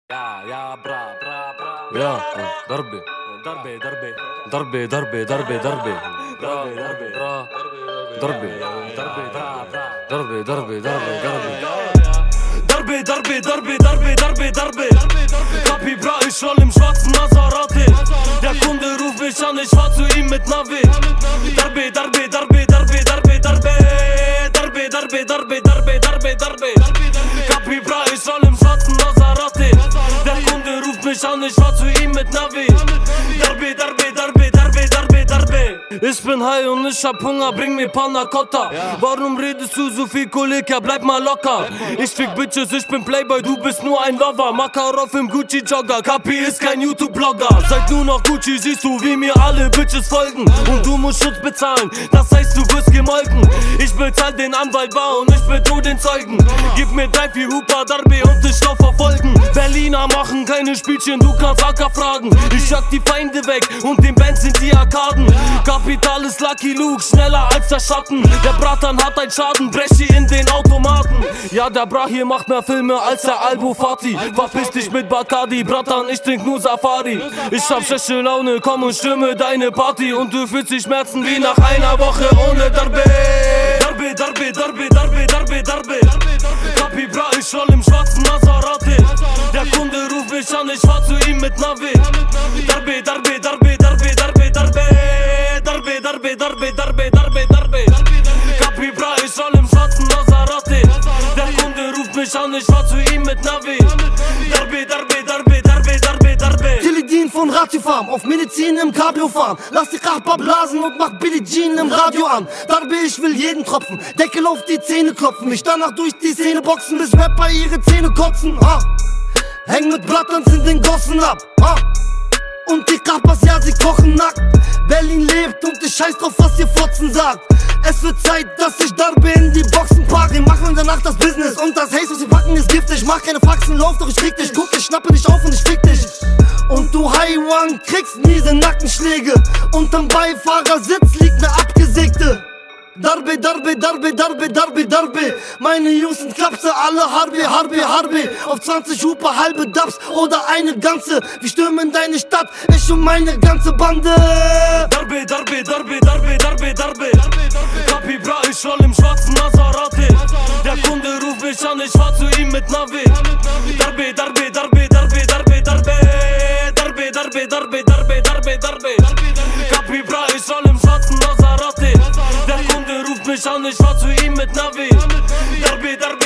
Ja, bra. Ja, darbe. Darbe. Darbe. Darbe. Kapi, bra, ich roll im schwarzen Maserati. Der Kunde ruft mich an, ich fahr zu ihm mit Navi. Darbe. Kapi, bra, ich roll im schwarzen Maserati. Der Kunde ruft mich an, ich fahr zu ihm mit Navi. Darbe. Ich bin high und ich hab Hunger, bring mir Panna Cotta. Warum redest du so viel, Kollege? Bleib mal locker. Ich fick Bitches, ich bin Playboy, du bist nur ein Lover. Makarov im Gucci-Jogger, Kapi ist kein YouTube-Blogger. Seit nur noch Gucci siehst du, wie mir alle Bitches folgen. Und du musst Schutz bezahlen, das heißt du wirst gemolken. Ich bezahl den Anwalt bar und ich bedroh den Zeugen. Gib mir 3-4 Hupa Darbe und ich lauf verfolgen. Berliner machen keine Spielchen, du kannst Acker fragen. Ich jag die Feinde weg und den Bands sind die Arkaden. Kapital ist Lucky Luke, schneller als der Schatten. Der Bratan hat einen Schaden, breche in den Automaten. Ja, der Bra hier macht mehr Filme als der Albo Fati. Verpiss dich mit Bacardi, Bratan, ich trink nur Safari. Ich hab schlechte Laune, komm und stimme deine Party. Und du fühlst die Schmerzen wie nach einer Woche ohne Darbe. Darbe. Kapi, Bra, ich roll im schwarzen Maserati. Der Kunde ruft mich an, ich fahr zu ihm mit Navi. Darbe. Kapi, Bra, ich roll im schwarzen Maserati. Der Kunde ruft mich an, ich fahr zu ihm mit Navi. Darbe. Teledin von Ratiofarm, auf Medizin im Cabrio fahren. Lass die Kachbar blasen und mach Billie Jean im Radio an. Darbe, ich will jeden Tropfen, Deckel auf die Zähne klopfen. Mich danach durch die Szene boxen, bis Rapper ihre Zähne kotzen. Häng mit Blattlands in den Gossen ab. Und die Kachbars, ja, sie kochen nackt. Berlin lebt und ich scheiß drauf, was ihr Fotzen sagt. Es wird Zeit, dass ich Darbe in die Boxen pack. Wir machen in der Nacht das Business und das Haze, was wir packen, ist giftig. Mach keine Faxen, lauf doch, ich krieg dich. Guck, ich schnappe dich auf und ich fick dich. Und du Haiwan kriegst miese Nackenschläge. Unterm Beifahrersitz liegt ne abgesägte. Darbe. Meine Jungs sind Klapse, alle Harbe. Auf 20 Hupe, halbe Dubs oder eine ganze. Wir stürmen deine Stadt, ich und meine ganze Bande. Darbe. Kapi, Bra, ich roll im schwarzen Maserati. Der Kunde ruft mich an, ich fahr zu ihm mit Navi. Darbe. Kapi, Bra, ich roll im schwarzen Maserati. Der Kunde ruft mich an, ich fahr zu ihm mit Navi. Darbe.